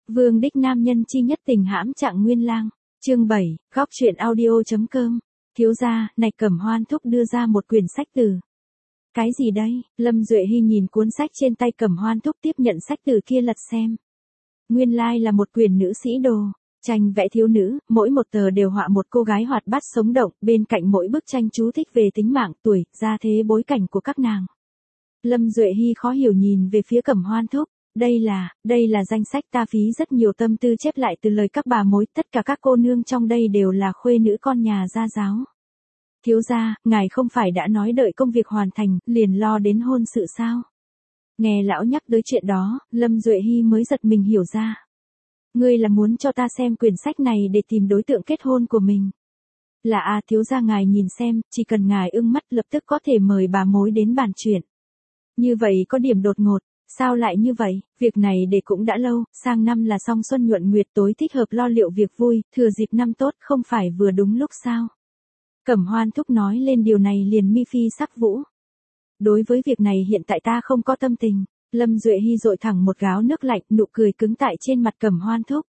Vương đích nam nhân chi nhất tình hãm Trạng Nguyên Lang. Chương 7, góc truyện audio.com. Thiếu gia, này Cẩm Hoan thúc đưa ra một quyển sách từ. Cái gì đây? Lâm Duệ Hy nhìn cuốn sách trên tay Cẩm Hoan thúc, tiếp nhận sách từ kia lật xem. Nguyên lai là một quyển nữ sĩ đồ. Tranh vẽ thiếu nữ, mỗi một tờ đều họa một cô gái hoạt bát sống động, bên cạnh mỗi bức tranh chú thích về tính mạng, tuổi, gia thế, bối cảnh của các nàng. Lâm Duệ Hy khó hiểu nhìn về phía Cẩm Hoan thúc. Đây là danh sách ta phí rất nhiều tâm tư chép lại từ lời các bà mối, tất cả các cô nương trong đây đều là khuê nữ con nhà gia giáo. Thiếu gia, ngài không phải đã nói đợi công việc hoàn thành, liền lo đến hôn sự sao? Nghe lão nhắc tới chuyện đó, Lâm Duệ Hy mới giật mình hiểu ra. Ngươi là muốn cho ta xem quyển sách này để tìm đối tượng kết hôn của mình. Là thiếu gia ngài nhìn xem, chỉ cần ngài ưng mắt lập tức có thể mời bà mối đến bàn chuyện. Như vậy có điểm đột ngột. Sao lại như vậy, việc này để cũng đã lâu, sang năm là song xuân nhuận nguyệt, tối thích hợp lo liệu việc vui, thừa dịp năm tốt, không phải vừa đúng lúc sao? Cẩm Hoan thúc nói lên điều này liền mi phi sắc vũ. Đối với việc này hiện tại ta không có tâm tình. Lâm Duệ Hy dội thẳng một gáo nước lạnh, nụ cười cứng tại trên mặt Cẩm Hoan thúc.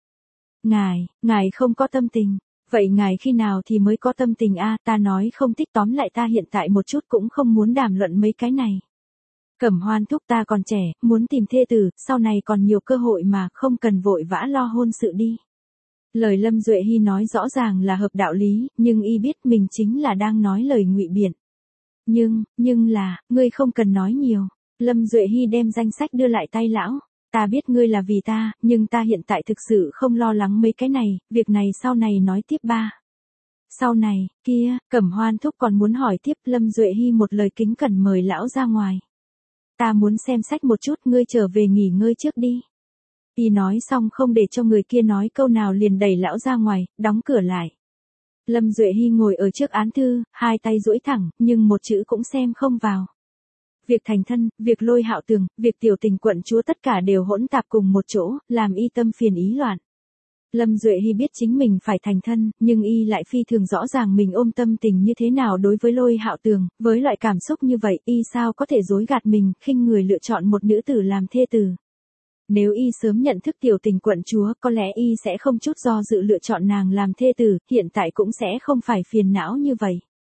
Ngài không có tâm tình. Vậy ngài khi nào thì mới có tâm tình ta nói không thích, tóm lại ta hiện tại một chút cũng không muốn đàm luận mấy cái này. Cẩm Hoan thúc, ta còn trẻ, muốn tìm thê tử, sau này còn nhiều cơ hội mà, không cần vội vã lo hôn sự đi. Lời Lâm Duệ Hy nói rõ ràng là hợp đạo lý, nhưng y biết mình chính là đang nói lời ngụy biện. Nhưng là, ngươi không cần nói nhiều. Lâm Duệ Hy đem danh sách đưa lại tay lão. Ta biết ngươi là vì ta, nhưng ta hiện tại thực sự không lo lắng mấy cái này, việc này sau này nói tiếp ba. Sau này, kia, Cẩm Hoan thúc còn muốn hỏi tiếp. Lâm Duệ Hy một lời kính cẩn mời lão ra ngoài. Ta muốn xem sách một chút, ngươi trở về nghỉ ngơi trước đi. Y nói xong không để cho người kia nói câu nào liền đẩy lão ra ngoài, đóng cửa lại. Lâm Duệ Hy ngồi ở trước án thư, hai tay duỗi thẳng, nhưng một chữ cũng xem không vào. Việc thành thân, việc Lôi Hạo Tường, việc tiểu tình quận chúa tất cả đều hỗn tạp cùng một chỗ, làm y tâm phiền ý loạn. Lâm Duệ Hy biết chính mình phải thành thân, nhưng y lại phi thường rõ ràng mình ôm tâm tình như thế nào đối với Lôi Hạo Tường, với loại cảm xúc như vậy, y sao có thể dối gạt mình, khinh người lựa chọn một nữ tử làm thê tử. Nếu y sớm nhận thức tiểu tình quận chúa, có lẽ y sẽ không chút do dự lựa chọn nàng làm thê tử, hiện tại cũng sẽ không phải phiền não như vậy.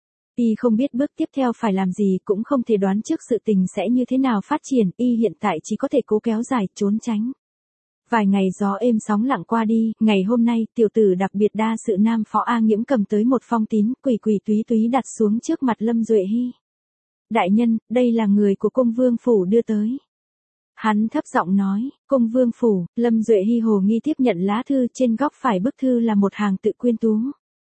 Y không biết bước tiếp theo phải làm gì, cũng không thể đoán trước sự tình sẽ như thế nào phát triển, y hiện tại chỉ có thể cố kéo dài, trốn tránh. Vài ngày gió êm sóng lặng qua đi, ngày hôm nay, tiểu tử đặc biệt đa sự nam phó A Nghiễm cầm tới một phong tín, quỳ túy túy đặt xuống trước mặt Lâm Duệ Hy. Đại nhân, đây là người của cung vương phủ đưa tới. Hắn thấp giọng nói, cung vương phủ. Lâm Duệ Hy hồ nghi tiếp nhận lá thư, trên góc phải bức thư là một hàng tự quyên tú.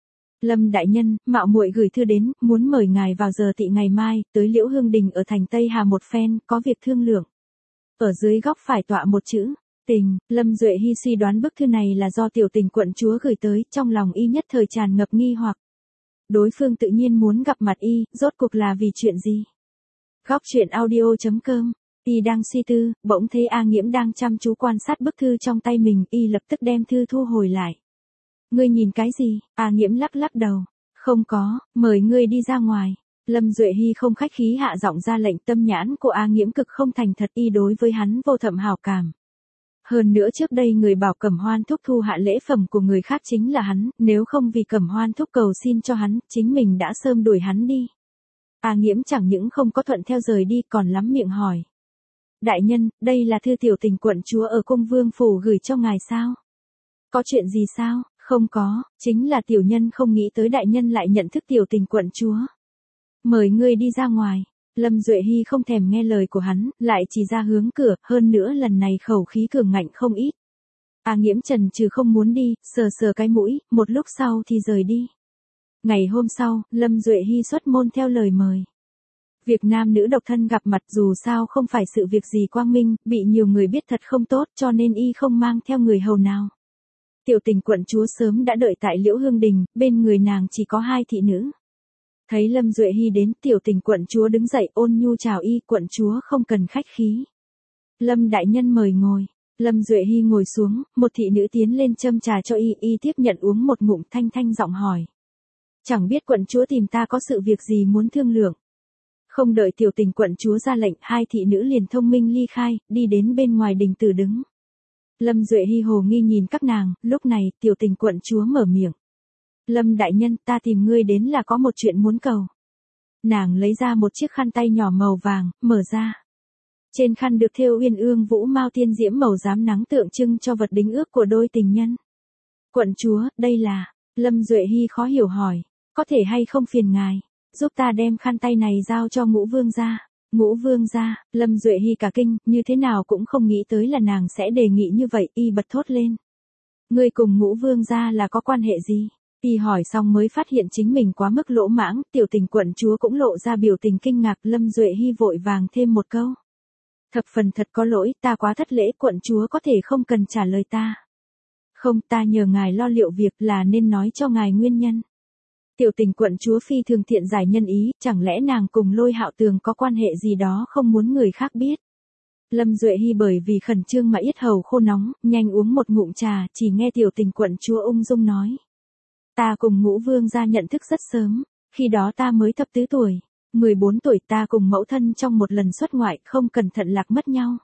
Lâm đại nhân, mạo muội gửi thư đến, muốn mời ngài vào giờ tỵ ngày mai, tới Liễu Hương Đình ở thành Tây Hà một phen, có việc thương lượng. Ở dưới góc phải tọa một chữ. Tình. Lâm Duệ Hy suy đoán bức thư này là do tiểu tình quận chúa gửi tới, trong lòng y nhất thời tràn ngập nghi hoặc. Đối phương tự nhiên muốn gặp mặt y, rốt cuộc là vì chuyện gì? Góc truyện audio.com. Y đang suy tư, bỗng thấy A Nghiễm đang chăm chú quan sát bức thư trong tay mình, y lập tức đem thư thu hồi lại. Ngươi nhìn cái gì? A Nghiễm lắc đầu. Không có, mời ngươi đi ra ngoài. Lâm Duệ Hy không khách khí hạ giọng ra lệnh, tâm nhãn của A Nghiễm cực không thành thật, y đối với hắn vô thậm hảo cảm. Hơn nữa trước đây người bảo Cẩm Hoan thúc thu hạ lễ phẩm của người khác chính là hắn, nếu không vì Cẩm Hoan thúc cầu xin cho hắn, chính mình đã sớm đuổi hắn đi. A Nghiễm chẳng những không có thuận theo rời đi, còn lắm miệng hỏi. Đại nhân, đây là thư tiểu tình quận chúa ở cung vương phủ gửi cho ngài sao? Có chuyện gì sao? Không có, chính là tiểu nhân không nghĩ tới đại nhân lại nhận thức tiểu tình quận chúa. Mời ngươi đi ra ngoài. Lâm Duệ Hy không thèm nghe lời của hắn, lại chỉ ra hướng cửa, hơn nữa lần này khẩu khí cường ngạnh không ít. A Nghiễm trần trừ không muốn đi, sờ cái mũi, một lúc sau thì rời đi. Ngày hôm sau, Lâm Duệ Hy xuất môn theo lời mời. Việc nam nữ độc thân gặp mặt dù sao không phải sự việc gì quang minh, bị nhiều người biết thật không tốt, cho nên y không mang theo người hầu nào. Tiểu tình quận chúa sớm đã đợi tại Liễu Hương Đình, bên người nàng chỉ có hai thị nữ. Thấy Lâm Duệ Hy đến, tiểu tình quận chúa đứng dậy ôn nhu chào y, quận chúa không cần khách khí. Lâm đại nhân mời ngồi. Lâm Duệ Hy ngồi xuống, một thị nữ tiến lên châm trà cho y tiếp nhận uống một ngụm, thanh giọng hỏi. Chẳng biết quận chúa tìm ta có sự việc gì muốn thương lượng. Không đợi tiểu tình quận chúa ra lệnh, hai thị nữ liền thông minh ly khai, đi đến bên ngoài đình tử đứng. Lâm Duệ Hi hồ nghi nhìn các nàng, lúc này, tiểu tình quận chúa mở miệng. Lâm đại nhân, ta tìm ngươi đến là có một chuyện muốn cầu. Nàng lấy ra một chiếc khăn tay nhỏ màu vàng, mở ra. Trên khăn được thêu uyên ương vũ mao tiên diễm màu rám nắng tượng trưng cho vật đính ước của đôi tình nhân. Quận chúa, đây là, Lâm Duệ Hi khó hiểu hỏi, có thể hay không phiền ngài, giúp ta đem khăn tay này giao cho Ngũ Vương gia. Ngũ Vương gia, Lâm Duệ Hi cả kinh, như thế nào cũng không nghĩ tới là nàng sẽ đề nghị như vậy, y bật thốt lên. Ngươi cùng Ngũ Vương gia là có quan hệ gì? Y hỏi xong mới phát hiện chính mình quá mức lỗ mãng, tiểu tình quận chúa cũng lộ ra biểu tình kinh ngạc, Lâm Duệ Hi vội vàng thêm một câu. Thập phần thật có lỗi, ta quá thất lễ, quận chúa có thể không cần trả lời ta. Không, ta nhờ ngài lo liệu việc là nên nói cho ngài nguyên nhân. Tiểu tình quận chúa phi thường thiện giải nhân ý, chẳng lẽ nàng cùng Lôi Hạo Tường có quan hệ gì đó không muốn người khác biết. Lâm Duệ Hi bởi vì khẩn trương mà yết hầu khô nóng, nhanh uống một ngụm trà, chỉ nghe tiểu tình quận chúa ung dung nói. Ta cùng Ngũ Vương gia nhận thức rất sớm, khi đó ta mới thập tứ tuổi, 14 tuổi ta cùng mẫu thân trong một lần xuất ngoại không cẩn thận lạc mất nhau.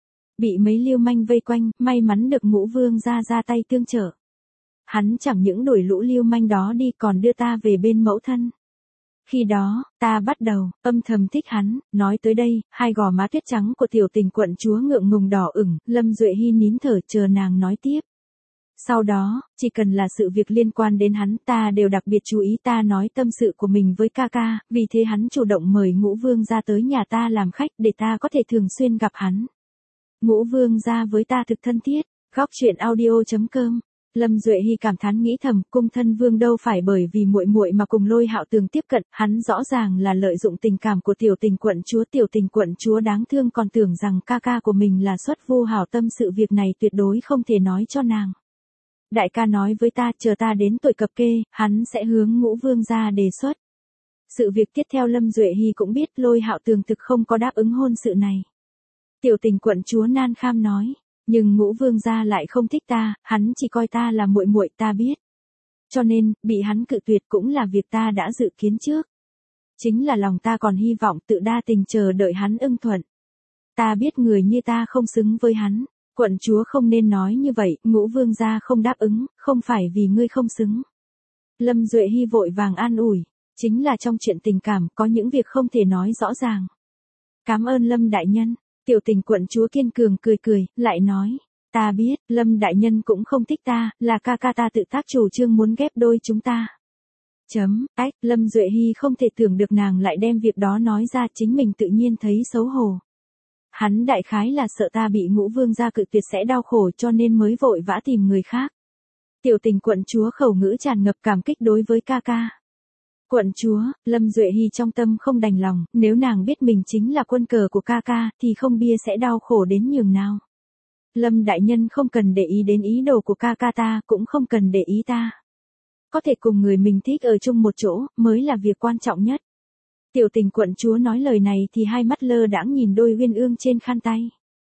Bị mấy lưu manh vây quanh, may mắn được Ngũ Vương gia ra tay tương trợ. Hắn chẳng những đuổi lũ lưu manh đó đi còn đưa ta về bên mẫu thân. Khi đó, ta bắt đầu, âm thầm thích hắn, nói tới đây, hai gò má tuyết trắng của tiểu tình quận chúa ngượng ngùng đỏ ửng, Lâm Duệ Hi nín thở chờ nàng nói tiếp. Sau đó, chỉ cần là sự việc liên quan đến hắn ta đều đặc biệt chú ý ta nói tâm sự của mình với ca ca, vì thế hắn chủ động mời Ngũ Vương gia tới nhà ta làm khách để ta có thể thường xuyên gặp hắn. Ngũ Vương gia với ta thực thân thiết, góc truyện audio.com. Lâm Duệ Hi cảm thán nghĩ thầm, cung thân vương đâu phải bởi vì muội muội mà cùng Lôi Hạo Tường tiếp cận, hắn rõ ràng là lợi dụng tình cảm của tiểu tình quận chúa đáng thương còn tưởng rằng ca ca của mình là xuất vô hảo tâm, sự việc này tuyệt đối không thể nói cho nàng. Đại ca nói với ta, chờ ta đến tuổi cập kê, hắn sẽ hướng Ngũ Vương gia đề xuất. Sự việc tiếp theo Lâm Duệ Hi cũng biết Lôi Hạo Tường thực không có đáp ứng hôn sự này. Tiểu tình quận chúa nan kham nói. Nhưng Ngũ Vương gia lại không thích ta, hắn chỉ coi ta là muội muội, ta biết. Cho nên, bị hắn cự tuyệt cũng là việc ta đã dự kiến trước. Chính là lòng ta còn hy vọng tự đa tình chờ đợi hắn ưng thuận. Ta biết người như ta không xứng với hắn, quận chúa không nên nói như vậy, Ngũ Vương gia không đáp ứng, không phải vì ngươi không xứng. Lâm Duệ Hi vội vàng an ủi, chính là trong chuyện tình cảm có những việc không thể nói rõ ràng. Cảm ơn Lâm đại nhân. Tiểu tình quận chúa kiên cường cười cười, lại nói, ta biết, Lâm đại nhân cũng không thích ta, là ca ca ta tự tác chủ trương muốn ghép đôi chúng ta. Lâm Duệ Hi không thể tưởng được nàng lại đem việc đó nói ra, chính mình tự nhiên thấy xấu hổ. Hắn đại khái là sợ ta bị Ngũ Vương gia cự tuyệt sẽ đau khổ cho nên mới vội vã tìm người khác. Tiểu tình quận chúa khẩu ngữ tràn ngập cảm kích đối với ca ca. Quận chúa, Lâm Duệ Hi trong tâm không đành lòng, nếu nàng biết mình chính là quân cờ của ca ca, thì không bia sẽ đau khổ đến nhường nào. Lâm đại nhân không cần để ý đến ý đồ của ca ca ta, cũng không cần để ý ta. Có thể cùng người mình thích ở chung một chỗ, mới là việc quan trọng nhất. Tiểu tình quận chúa nói lời này thì hai mắt lơ đãng nhìn đôi uyên ương trên khăn tay.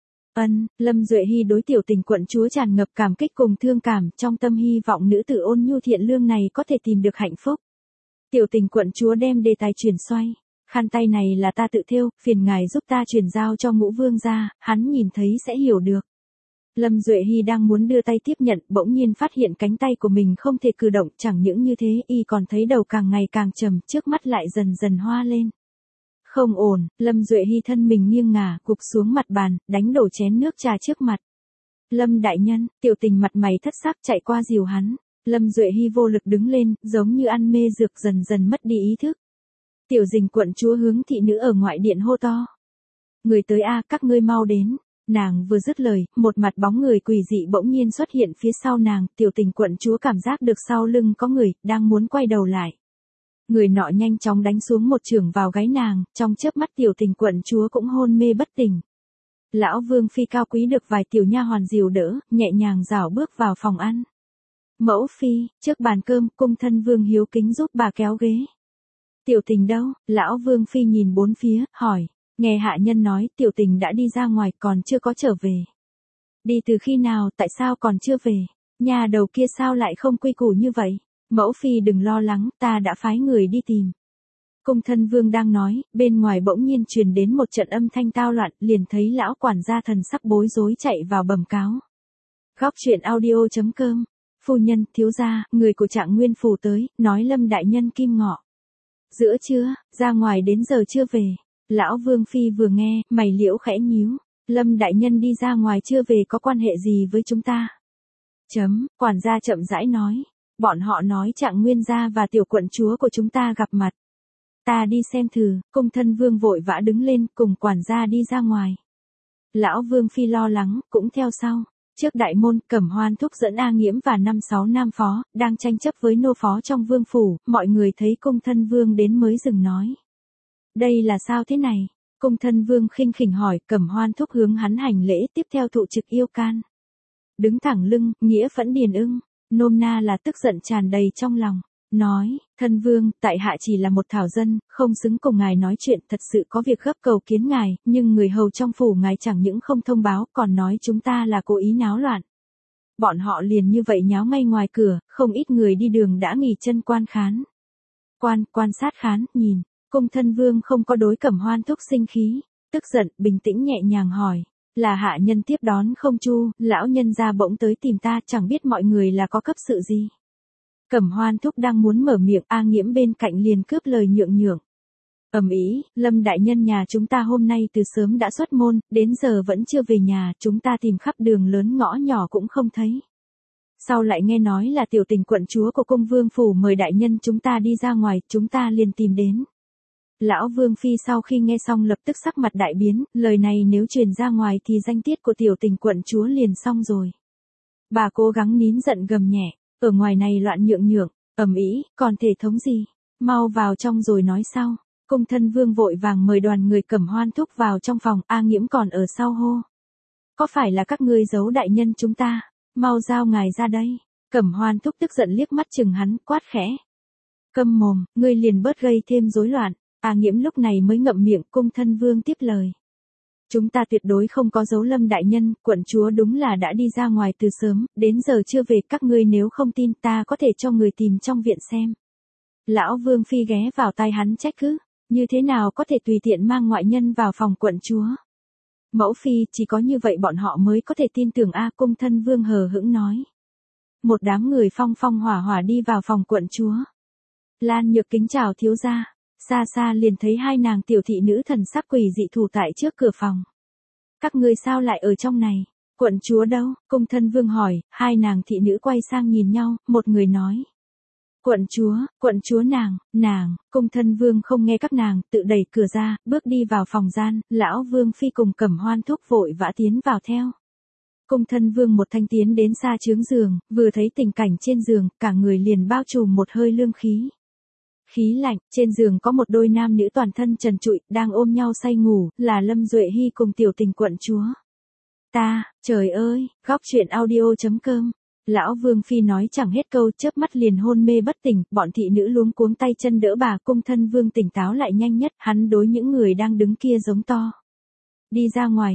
Lâm Duệ Hi đối tiểu tình quận chúa tràn ngập cảm kích cùng thương cảm, trong tâm hy vọng nữ tử ôn nhu thiện lương này có thể tìm được hạnh phúc. Tiểu tình quận chúa đem đề tài chuyển xoay. Khăn tay này là ta tự thêu, phiền ngài giúp ta chuyển giao cho Ngũ Vương gia, hắn nhìn thấy sẽ hiểu được. Lâm Duệ Hi đang muốn đưa tay tiếp nhận, bỗng nhiên phát hiện cánh tay của mình không thể cử động, chẳng những như thế, y còn thấy đầu càng ngày càng trầm, trước mắt lại dần dần hoa lên. Không ổn, Lâm Duệ Hi thân mình nghiêng ngả, gục xuống mặt bàn, đánh đổ chén nước trà trước mặt. Lâm đại nhân, tiểu tình mặt mày thất sắc chạy qua dìu hắn. Lâm Duệ Hi vô lực đứng lên, giống như ăn mê dược dần dần mất đi ý thức. Tiểu Dình quận chúa hướng thị nữ ở ngoại điện hô to. Người tới a, các ngươi mau đến. Nàng vừa dứt lời, một mặt bóng người quỷ dị bỗng nhiên xuất hiện phía sau nàng, tiểu tình quận chúa cảm giác được sau lưng có người, đang muốn quay đầu lại. Người nọ nhanh chóng đánh xuống một chưởng vào gáy nàng, trong chớp mắt tiểu tình quận chúa cũng hôn mê bất tỉnh. Lão Vương phi cao quý được vài tiểu nha hoàn dìu đỡ, nhẹ nhàng rảo bước vào phòng ăn. Mẫu phi, trước bàn cơm, cung thân Vương hiếu kính giúp bà kéo ghế. Tiểu tình đâu? Lão Vương phi nhìn bốn phía, hỏi. Nghe hạ nhân nói, tiểu tình đã đi ra ngoài, còn chưa có trở về. Đi từ khi nào, tại sao còn chưa về? Nhà đầu kia sao lại không quy củ như vậy? Mẫu phi đừng lo lắng, ta đã phái người đi tìm. Cung thân Vương đang nói, bên ngoài bỗng nhiên truyền đến một trận âm thanh tao loạn, liền thấy lão quản gia thần sắc bối rối chạy vào bẩm cáo. Góc truyện audio.com. Phu nhân, thiếu gia, người của Trạng Nguyên phủ tới, nói Lâm đại nhân kim ngọ giữa trưa, ra ngoài đến giờ chưa về. Lão Vương Phi vừa nghe, mày liễu khẽ nhíu. Lâm đại nhân đi ra ngoài chưa về có quan hệ gì với chúng ta? Quản gia chậm rãi nói. Bọn họ nói Trạng Nguyên gia và tiểu quận chúa của chúng ta gặp mặt. Ta đi xem thử. Cung thân Vương vội vã đứng lên cùng quản gia đi ra ngoài. Lão Vương Phi lo lắng, cũng theo sau. Trước đại môn, Cẩm Hoan thúc dẫn A Nghiễm và 5-6 nam phó, đang tranh chấp với nô phó trong vương phủ, mọi người thấy cung thân Vương đến mới dừng nói. Đây là sao thế này? Cung thân Vương khinh khỉnh hỏi, Cẩm Hoan thúc hướng hắn hành lễ, tiếp theo thụ trực yêu can. Đứng thẳng lưng, nghĩa phẫn điền ưng, nôm na là tức giận tràn đầy trong lòng. Nói, thân Vương, tại hạ chỉ là một thảo dân, không xứng cùng ngài nói chuyện, thật sự có việc gấp cầu kiến ngài, nhưng người hầu trong phủ ngài chẳng những không thông báo, còn nói chúng ta là cố ý náo loạn. Bọn họ liền như vậy nháo ngay ngoài cửa, không ít người đi đường đã nghỉ chân quan khán. Quan sát khán, nhìn, cung thân Vương không có đối Cẩm Hoan thúc sinh khí, tức giận, bình tĩnh nhẹ nhàng hỏi. Là hạ nhân tiếp đón không chu, lão nhân gia bỗng tới tìm ta, chẳng biết mọi người là có cấp sự gì. Cẩm Hoan thúc đang muốn mở miệng, A Nghiễm bên cạnh liền cướp lời nhượng. Ầm ĩ, Lâm đại nhân nhà chúng ta hôm nay từ sớm đã xuất môn, đến giờ vẫn chưa về nhà, chúng ta tìm khắp đường lớn ngõ nhỏ cũng không thấy. Sau lại nghe nói là tiểu tình quận chúa của cung vương phủ mời đại nhân chúng ta đi ra ngoài, chúng ta liền tìm đến. Lão Vương Phi sau khi nghe xong lập tức sắc mặt đại biến, lời này nếu truyền ra ngoài thì danh tiết của tiểu tình quận chúa liền xong rồi. Bà cố gắng nín giận gầm nhẹ. Ở ngoài này loạn nhượng, ầm ĩ, còn thể thống gì? Mau vào trong rồi nói sau. Cung thân Vương vội vàng mời đoàn người Cẩm Hoan thúc vào trong phòng, A Nghiễm còn ở sau hô. Có phải là các ngươi giấu đại nhân chúng ta? Mau giao ngài ra đây. Cẩm Hoan thúc tức giận liếc mắt chừng hắn, quát khẽ. Câm mồm, ngươi liền bớt gây thêm rối loạn. A Nghiễm lúc này mới ngậm miệng, cung thân Vương tiếp lời. Chúng ta tuyệt đối không có dấu Lâm đại nhân, quận chúa đúng là đã đi ra ngoài từ sớm, đến giờ chưa về, các ngươi nếu không tin ta có thể cho người tìm trong viện xem. Lão Vương Phi ghé vào tai hắn trách cứ, như thế nào có thể tùy tiện mang ngoại nhân vào phòng quận chúa. Mẫu Phi, chỉ có như vậy bọn họ mới có thể tin tưởng A. Cung thân Vương hờ hững nói. Một đám người phong hỏa đi vào phòng quận chúa. Lan Nhược kính chào thiếu gia. Xa xa liền thấy hai nàng tiểu thị nữ thần sắc quỷ dị thủ tại trước cửa phòng. Các ngươi sao lại ở trong này? Quận chúa đâu? Cung thân Vương hỏi, hai nàng thị nữ quay sang nhìn nhau, một người nói. Quận chúa nàng, cung thân Vương không nghe các nàng, tự đẩy cửa ra, bước đi vào phòng gian, lão Vương Phi cùng Cẩm Hoan thúc vội vã tiến vào theo. Cung thân Vương một thanh tiến đến xa chướng giường, vừa thấy tình cảnh trên giường, cả người liền bao trùm một hơi lương khí. Khí lạnh, trên giường có một đôi nam nữ toàn thân trần trụi, đang ôm nhau say ngủ, là Lâm Duệ Hy cùng tiểu tình quận chúa. Trời ơi, góc truyện audio.com. Lão Vương Phi nói chẳng hết câu, chớp mắt liền hôn mê bất tỉnh, bọn thị nữ luống cuống tay chân đỡ bà. Cung thân Vương tỉnh táo lại nhanh nhất, hắn đối những người đang đứng kia giống to. Đi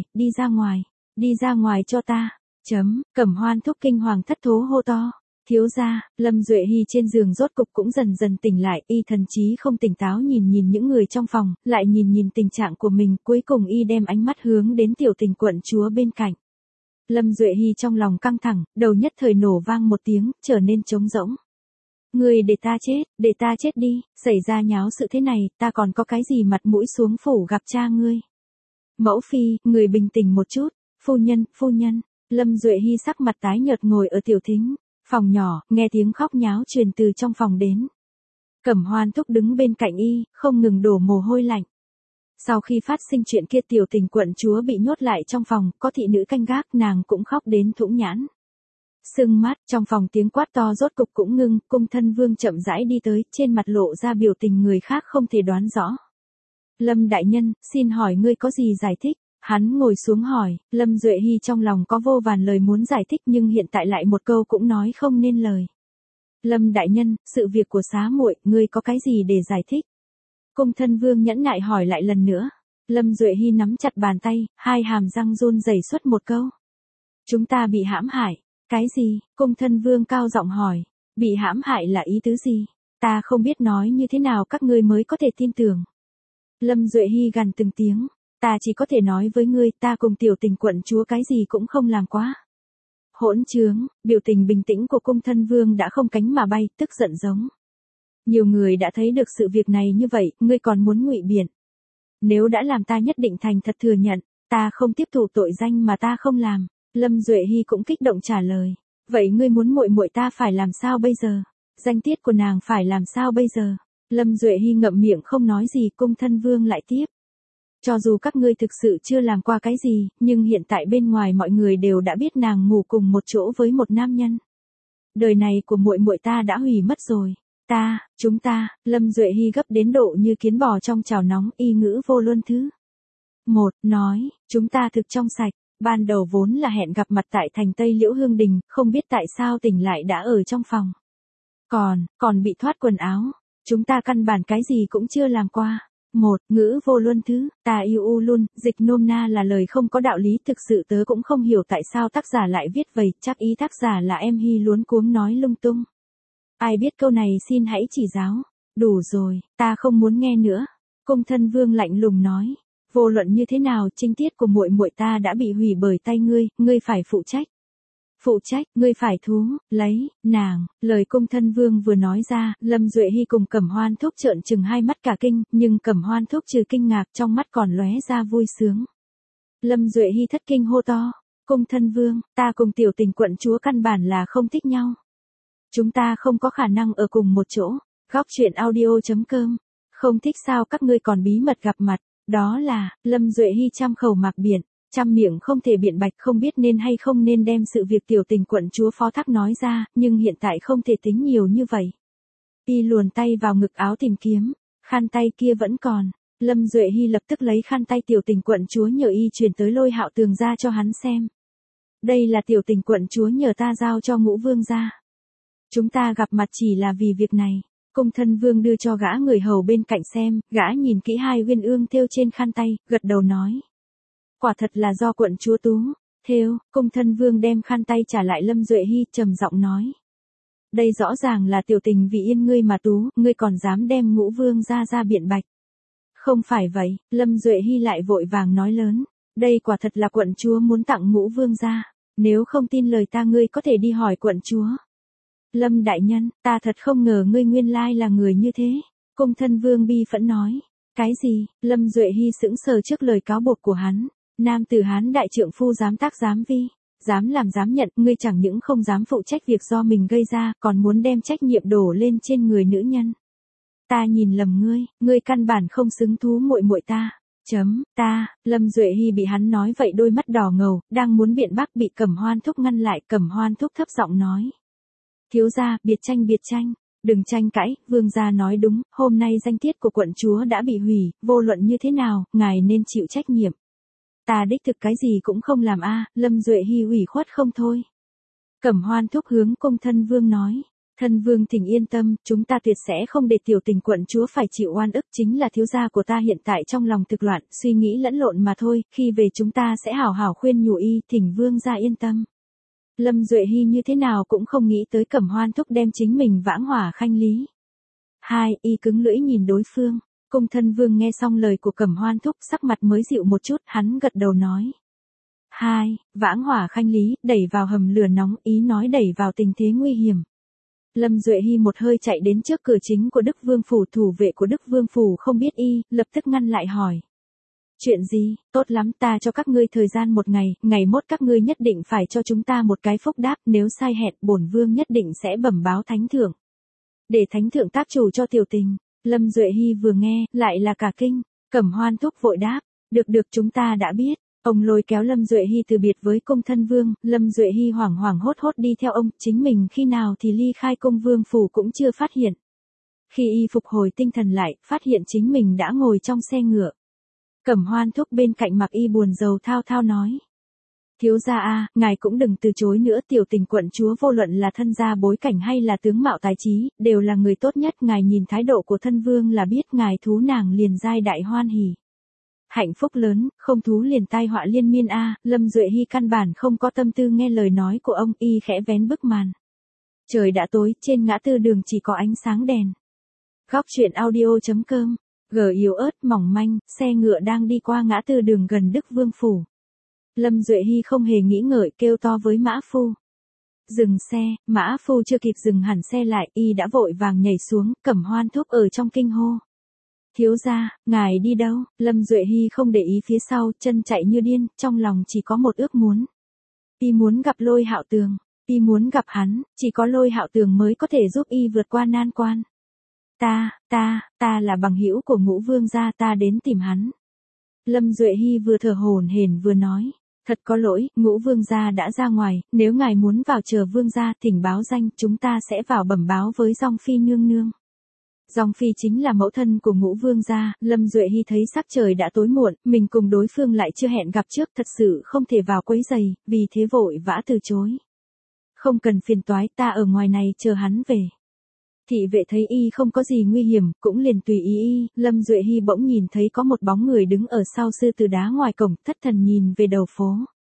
ra ngoài cho ta. Cẩm Hoan thúc kinh hoàng thất thố hô to. Thiếu gia, Lâm Duệ Hy trên giường rốt cục cũng dần dần tỉnh lại, y thần trí không tỉnh táo nhìn những người trong phòng, lại nhìn tình trạng của mình, cuối cùng y đem ánh mắt hướng đến tiểu tình quận chúa bên cạnh. Lâm Duệ Hy trong lòng căng thẳng, đầu nhất thời nổ vang một tiếng, trở nên trống rỗng. Người để ta chết đi, xảy ra nháo sự thế này, ta còn có cái gì mặt mũi xuống phủ gặp cha ngươi. Mẫu Phi, người bình tĩnh một chút, phu nhân, Lâm Duệ Hy sắc mặt tái nhợt ngồi ở tiểu thính. Phòng nhỏ, nghe tiếng khóc nháo truyền từ trong phòng đến. Cẩm Hoan thúc đứng bên cạnh y, không ngừng đổ mồ hôi lạnh. Sau khi phát sinh chuyện kia tiểu tình quận chúa bị nhốt lại trong phòng, có thị nữ canh gác, nàng cũng khóc đến thủng nhãn. Sưng mắt, trong phòng tiếng quát to rốt cục cũng ngưng, cung thân Vương chậm rãi đi tới, trên mặt lộ ra biểu tình người khác không thể đoán rõ. Lâm đại nhân, xin hỏi ngươi có gì giải thích? Hắn ngồi xuống hỏi, Lâm Duệ Hy trong lòng có vô vàn lời muốn giải thích nhưng hiện tại lại một câu cũng nói không nên lời. Lâm đại nhân, sự việc của xá muội, ngươi có cái gì để giải thích? Cung thân Vương nhẫn nại hỏi lại lần nữa. Lâm Duệ Hy nắm chặt bàn tay, hai hàm răng run rẩy xuất một câu. Chúng ta bị hãm hại. Cái gì? Cung thân Vương cao giọng hỏi. Bị hãm hại là ý tứ gì? Ta không biết nói như thế nào các ngươi mới có thể tin tưởng. Lâm Duệ Hy gằn từng tiếng. Ta chỉ có thể nói với ngươi, ta cùng tiểu tình quận chúa cái gì cũng không làm quá. Hỗn trướng, biểu tình bình tĩnh của cung thân vương đã không cánh mà bay, tức giận giống. Nhiều người đã thấy được sự việc này như vậy, ngươi còn muốn ngụy biện. Nếu đã làm ta nhất định thành thật thừa nhận, ta không tiếp thụ tội danh mà ta không làm. Lâm Duệ Hy cũng kích động trả lời. Vậy ngươi muốn muội muội ta phải làm sao bây giờ? Danh tiết của nàng phải làm sao bây giờ? Lâm Duệ Hy ngậm miệng không nói gì, cung thân vương lại tiếp. Cho dù các ngươi thực sự chưa làm qua cái gì, nhưng hiện tại bên ngoài mọi người đều đã biết nàng ngủ cùng một chỗ với một nam nhân. Đời này của muội muội ta đã hủy mất rồi. Chúng ta, Lâm Duệ Hy gấp đến độ như kiến bò trong chảo nóng, y ngữ vô luân thứ. Một, nói, chúng ta thực trong sạch, ban đầu vốn là hẹn gặp mặt tại thành Tây Liễu Hương Đình, không biết tại sao tỉnh lại đã ở trong phòng. Còn bị thoát quần áo, chúng ta căn bản cái gì cũng chưa làm qua. Một, ngữ vô luân thứ, ta yêu u luôn, dịch nôm na là lời không có đạo lý, thực sự tớ cũng không hiểu tại sao tác giả lại viết vậy, chắc ý tác giả là em Hy luống cuống nói lung tung. Ai biết câu này xin hãy chỉ giáo. Đủ rồi, ta không muốn nghe nữa. Cung thân vương lạnh lùng nói. Vô luận như thế nào, trinh tiết của muội muội ta đã bị hủy bởi tay ngươi phải phụ trách. Phụ trách, ngươi phải lấy, nàng. Lời cung thân vương vừa nói ra, Lâm Duệ Hy cùng Cẩm Hoan Thúc trợn trừng hai mắt cả kinh, nhưng Cẩm Hoan Thúc trừ kinh ngạc trong mắt còn lóe ra vui sướng. Lâm Duệ Hy thất kinh hô to. Cung thân vương, ta cùng tiểu tình quận chúa căn bản là không thích nhau. Chúng ta không có khả năng ở cùng một chỗ. Góc truyện audio.com. Không thích sao các ngươi còn bí mật gặp mặt. Đó là, Lâm Duệ Hy trăm khẩu mạc biện, trăm miệng không thể biện bạch, không biết nên hay không nên đem sự việc tiểu tình quận chúa phó thác nói ra, nhưng hiện tại không thể tính nhiều như vậy. Y luồn tay vào ngực áo tìm kiếm, khăn tay kia vẫn còn. Lâm Duệ Hy lập tức lấy khăn tay tiểu tình quận chúa nhờ y truyền tới Lôi Hạo Tường ra cho hắn xem. Đây là tiểu tình quận chúa nhờ ta giao cho Ngũ Vương gia. Chúng ta gặp mặt chỉ là vì việc này. Cung thân vương đưa cho gã người hầu bên cạnh xem, gã nhìn kỹ hai uyên ương thêu trên khăn tay, gật đầu nói. Quả thật là do quận chúa tú thêu. Cung thân vương đem khăn tay trả lại Lâm Duệ Hy, trầm giọng nói. Đây rõ ràng là tiểu tình vì yên ngươi mà tú, ngươi còn dám đem Ngũ Vương ra biện bạch. Không phải vậy, Lâm Duệ Hy lại vội vàng nói lớn. Đây quả thật là quận chúa muốn tặng Ngũ Vương ra. Nếu không tin lời ta ngươi có thể đi hỏi quận chúa. Lâm đại nhân, ta thật không ngờ ngươi nguyên lai là người như thế. Cung thân vương bi phẫn nói. Cái gì? Lâm Duệ Hy sững sờ trước lời cáo buộc của hắn. Nam tử Hán đại trượng phu dám tác dám vi. Dám làm dám nhận, ngươi chẳng những không dám phụ trách việc do mình gây ra, còn muốn đem trách nhiệm đổ lên trên người nữ nhân. Ta nhìn lầm ngươi căn bản không xứng thú muội muội ta. Lâm Duệ Hy bị hắn nói vậy đôi mắt đỏ ngầu, đang muốn biện bác bị Cẩm Hoan Thúc ngăn lại. Cẩm Hoan Thúc thấp giọng nói. Thiếu gia, biệt tranh, đừng tranh cãi, vương gia nói đúng, hôm nay danh tiết của quận chúa đã bị hủy, vô luận như thế nào, ngài nên chịu trách nhiệm. Ta đích thực cái gì cũng không làm Lâm Duệ Hy ủy khuất không thôi. Cẩm Hoan Thúc hướng cung thân vương nói, thân vương thỉnh yên tâm, chúng ta tuyệt sẽ không để tiểu tình quận chúa phải chịu oan ức, chính là thiếu gia của ta hiện tại trong lòng thực loạn, suy nghĩ lẫn lộn mà thôi, khi về chúng ta sẽ hảo hảo khuyên nhủ y, thỉnh vương gia yên tâm. Lâm Duệ Hy như thế nào cũng không nghĩ tới Cẩm Hoan Thúc đem chính mình vãng hỏa khanh lý. Y cứng lưỡi nhìn đối phương. Cung thân vương nghe xong lời của Cẩm Hoan Thúc, sắc mặt mới dịu một chút, hắn gật đầu nói. Vãng hỏa khanh lý, đẩy vào hầm lửa nóng, ý nói đẩy vào tình thế nguy hiểm. Lâm Duệ Hy một hơi chạy đến trước cửa chính của Đức Vương phủ, thủ vệ của Đức Vương phủ không biết y, lập tức ngăn lại hỏi. Chuyện gì? Tốt lắm, ta cho các ngươi thời gian một ngày, ngày mốt các ngươi nhất định phải cho chúng ta một cái phúc đáp, nếu sai hẹn, bổn vương nhất định sẽ bẩm báo thánh thượng. Để thánh thượng tác chủ cho tiểu tình. Lâm Duệ Hy vừa nghe, lại là cả kinh. Cẩm Hoan Thúc vội đáp. Được chúng ta đã biết. Ông lôi kéo Lâm Duệ Hy từ biệt với cung thân vương, Lâm Duệ Hy hoảng hoảng hốt hốt đi theo ông, chính mình khi nào thì ly khai cung vương phủ cũng chưa phát hiện. Khi y phục hồi tinh thần lại, phát hiện chính mình đã ngồi trong xe ngựa. Cẩm Hoan Thúc bên cạnh mặc y buồn rầu thao thao nói. Thiếu gia ngài cũng đừng từ chối nữa, tiểu tình quận chúa vô luận là thân gia bối cảnh hay là tướng mạo tài trí, đều là người tốt nhất, ngài nhìn thái độ của thân vương là biết ngài thú nàng liền giai đại hoan hỉ. Hạnh phúc lớn, không thú liền tai họa liên miên Lâm Duệ Hy căn bản không có tâm tư nghe lời nói của ông, y khẽ vén bức màn. Trời đã tối, trên ngã tư đường chỉ có ánh sáng đèn. Góc truyện audio.com. Yếu ớt mỏng manh, xe ngựa đang đi qua ngã tư đường gần Đức Vương phủ. Lâm Duệ Hy không hề nghĩ ngợi kêu to với mã phu. Dừng xe, mã phu chưa kịp dừng hẳn xe lại, y đã vội vàng nhảy xuống, Cẩm Hoan Thúc ở trong kinh hô. Thiếu gia, ngài đi đâu? Lâm Duệ Hy không để ý phía sau, chân chạy như điên, trong lòng chỉ có một ước muốn. Y muốn gặp Lôi Hạo Tường, y muốn gặp hắn, chỉ có Lôi Hạo Tường mới có thể giúp y vượt qua nan quan. Ta là bằng hữu của Ngũ Vương gia, ta đến tìm hắn. Lâm Duệ Hy vừa thở hổn hển vừa nói. Thật có lỗi, Ngũ Vương gia đã ra ngoài, nếu ngài muốn vào chờ Vương gia thỉnh báo danh, chúng ta sẽ vào bẩm báo với Dòng Phi nương nương. Dòng Phi chính là mẫu thân của Ngũ Vương gia. Lâm Duệ Hy thấy sắc trời đã tối muộn, mình cùng đối phương lại chưa hẹn gặp trước, thật sự không thể vào quấy giày, vì thế vội vã từ chối. Không cần phiền toái, ta ở ngoài này chờ hắn về. Thị vệ thấy y không có gì nguy hiểm, cũng liền tùy ý y. Lâm Duệ Hy bỗng nhìn thấy có một bóng người đứng ở sau sư tử đá ngoài cổng, thất thần nhìn về đầu phố.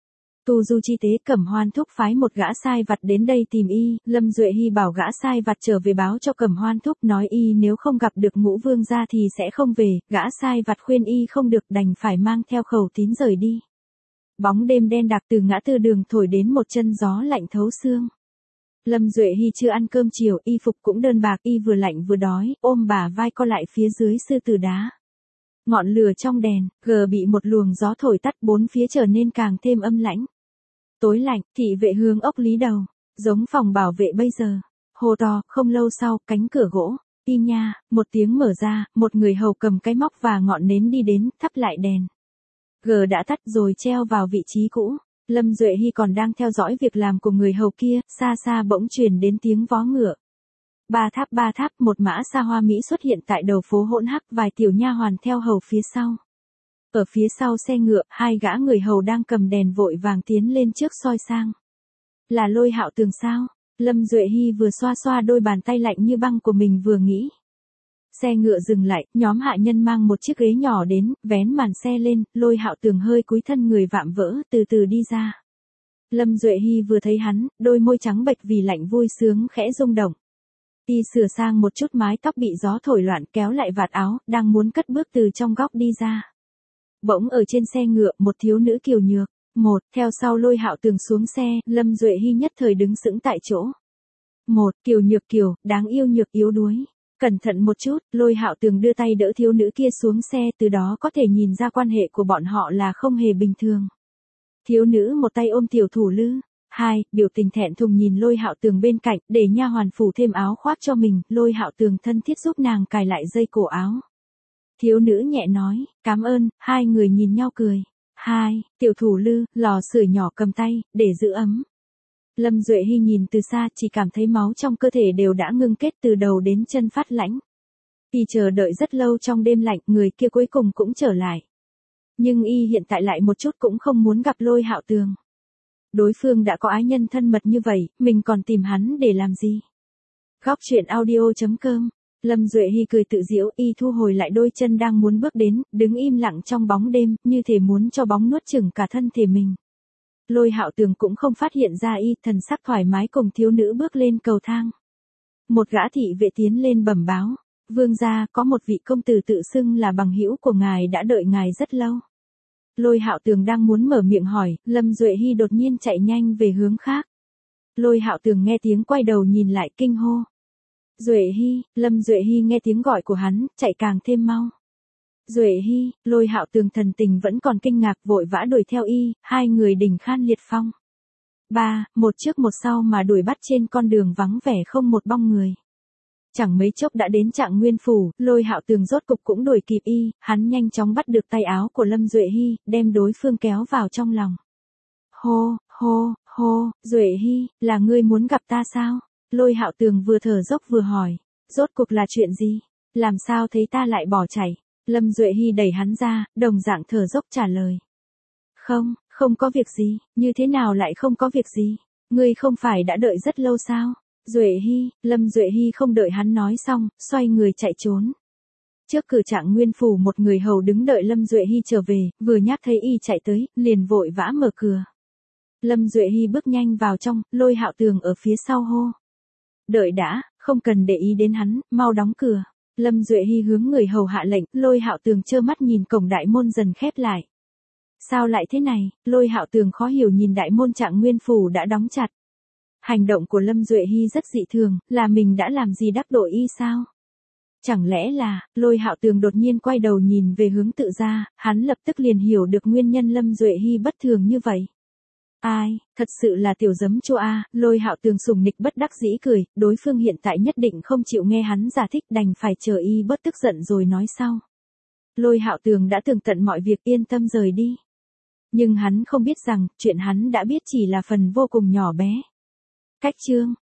Tu du chi tế, Cẩm Hoan Thúc phái một gã sai vặt đến đây tìm y. Lâm Duệ Hy bảo gã sai vặt trở về báo cho Cẩm Hoan Thúc, nói y nếu không gặp được Ngũ Vương gia thì sẽ không về. Gã sai vặt khuyên y không được, đành phải mang theo khẩu tín rời đi. Bóng đêm đen đặc từ ngã tư đường thổi đến một chân gió lạnh thấu xương. Lâm Duệ Hy chưa ăn cơm chiều, y phục cũng đơn bạc, y vừa lạnh vừa đói, ôm bả vai co lại phía dưới sư tử đá. Ngọn lửa trong đèn, bị một luồng gió thổi tắt, bốn phía trở nên càng thêm âm lãnh. Tối lạnh, thị vệ hướng ốc lý đầu, giống phòng bảo vệ bây giờ. Hô to, không lâu sau, cánh cửa gỗ, y nha, một tiếng mở ra, một người hầu cầm cái móc và ngọn nến đi đến, thắp lại đèn. Đã tắt rồi treo vào vị trí cũ. Lâm Duệ Hy còn đang theo dõi việc làm của người hầu kia, xa xa bỗng truyền đến tiếng vó ngựa. Ba tháp, một mã xa hoa mỹ xuất hiện tại đầu phố hỗn hắc, vài tiểu nha hoàn theo hầu phía sau. Ở phía sau xe ngựa, hai gã người hầu đang cầm đèn vội vàng tiến lên trước soi sang. Là Lôi Hạo Tường sao? Lâm Duệ Hy vừa xoa xoa đôi bàn tay lạnh như băng của mình vừa nghĩ. Xe ngựa dừng lại, nhóm hạ nhân mang một chiếc ghế nhỏ đến, vén màn xe lên, Lôi Hạo Tường hơi cúi thân người vạm vỡ, từ từ đi ra. Lâm Duệ Hy vừa thấy hắn, đôi môi trắng bệch vì lạnh vui sướng khẽ rung động. Y sửa sang một chút mái tóc bị gió thổi loạn, kéo lại vạt áo, đang muốn cất bước từ trong góc đi ra. Bỗng ở trên xe ngựa, một thiếu nữ kiều nhược, theo sau Lôi Hạo Tường xuống xe, Lâm Duệ Hy nhất thời đứng sững tại chỗ. Kiều nhược, đáng yêu nhược yếu đuối. Cẩn thận một chút, Lôi Hạo Tường đưa tay đỡ thiếu nữ kia xuống xe, từ đó có thể nhìn ra quan hệ của bọn họ là không hề bình thường. Thiếu nữ một tay ôm tiểu thủ lư, biểu tình thẹn thùng nhìn Lôi Hạo Tường bên cạnh, để nha hoàn phủ thêm áo khoác cho mình, Lôi Hạo Tường thân thiết giúp nàng cài lại dây cổ áo. Thiếu nữ nhẹ nói, cảm ơn, hai người nhìn nhau cười. Tiểu thủ lư, lò sưởi nhỏ cầm tay, để giữ ấm. Lâm Duệ Hy nhìn từ xa, chỉ cảm thấy máu trong cơ thể đều đã ngưng kết từ đầu đến chân phát lãnh. Y chờ đợi rất lâu trong đêm lạnh, người kia cuối cùng cũng trở lại. Nhưng y hiện tại lại một chút cũng không muốn gặp Lôi Hạo Tường. Đối phương đã có ái nhân thân mật như vậy, mình còn tìm hắn để làm gì? Góc truyện audio.com. Lâm Duệ Hy cười tự giễu, y thu hồi lại đôi chân đang muốn bước đến, đứng im lặng trong bóng đêm, như thể muốn cho bóng nuốt chửng cả thân thể mình. Lôi Hạo Tường cũng không phát hiện ra y, thần sắc thoải mái cùng thiếu nữ bước lên cầu thang. Một gã thị vệ tiến lên bẩm báo, Vương gia, có một vị công tử tự xưng là bằng hữu của ngài đã đợi ngài rất lâu. Lôi Hạo Tường đang muốn mở miệng hỏi, Lâm Duệ Hy đột nhiên chạy nhanh về hướng khác. Lôi Hạo Tường nghe tiếng quay đầu nhìn lại kinh hô. Duệ Hy, Lâm Duệ Hy nghe tiếng gọi của hắn, chạy càng thêm mau. Duệ Hy, Lôi Hạo Tường thần tình vẫn còn kinh ngạc, vội vã đuổi theo y, hai người đỉnh khan liệt phong. Một trước một sau mà đuổi bắt trên con đường vắng vẻ không một bóng người. Chẳng mấy chốc đã đến Trạng Nguyên phủ, Lôi Hạo Tường rốt cục cũng đuổi kịp y, hắn nhanh chóng bắt được tay áo của Lâm Duệ Hy, đem đối phương kéo vào trong lòng. Hô, Duệ Hy, là ngươi muốn gặp ta sao? Lôi Hạo Tường vừa thở dốc vừa hỏi, rốt cuộc là chuyện gì? Làm sao thấy ta lại bỏ chạy? Lâm Duệ Hy đẩy hắn ra, đồng dạng thở dốc trả lời. Không có việc gì, như thế nào lại không có việc gì? Ngươi không phải đã đợi rất lâu sao? Duệ Hy, Lâm Duệ Hy không đợi hắn nói xong, xoay người chạy trốn. Trước cửa Trạng Nguyên phủ một người hầu đứng đợi Lâm Duệ Hy trở về, vừa nhắc thấy y chạy tới, liền vội vã mở cửa. Lâm Duệ Hy bước nhanh vào trong, Lôi Hạo Tường ở phía sau hô. Đợi đã, không cần để ý đến hắn, mau đóng cửa. Lâm Duệ Hy hướng người hầu hạ lệnh, Lôi Hạo Tường trơ mắt nhìn cổng đại môn dần khép lại. Sao lại thế này? Lôi Hạo Tường khó hiểu nhìn đại môn Trạng Nguyên phủ đã đóng chặt. Hành động của Lâm Duệ Hy rất dị thường, là mình đã làm gì đắc tội y sao? Chẳng lẽ là, Lôi Hạo Tường đột nhiên quay đầu nhìn về hướng Tự Gia, hắn lập tức liền hiểu được nguyên nhân Lâm Duệ Hy bất thường như vậy. Ai, thật sự là tiểu giấm chua a, Lôi Hạo Tường sủng nịch bất đắc dĩ cười, đối phương hiện tại nhất định không chịu nghe hắn giải thích, đành phải chờ y bớt tức giận rồi nói sau. Lôi Hạo Tường đã tường tận mọi việc, yên tâm rời đi. Nhưng hắn không biết rằng, chuyện hắn đã biết chỉ là phần vô cùng nhỏ bé. Cách chương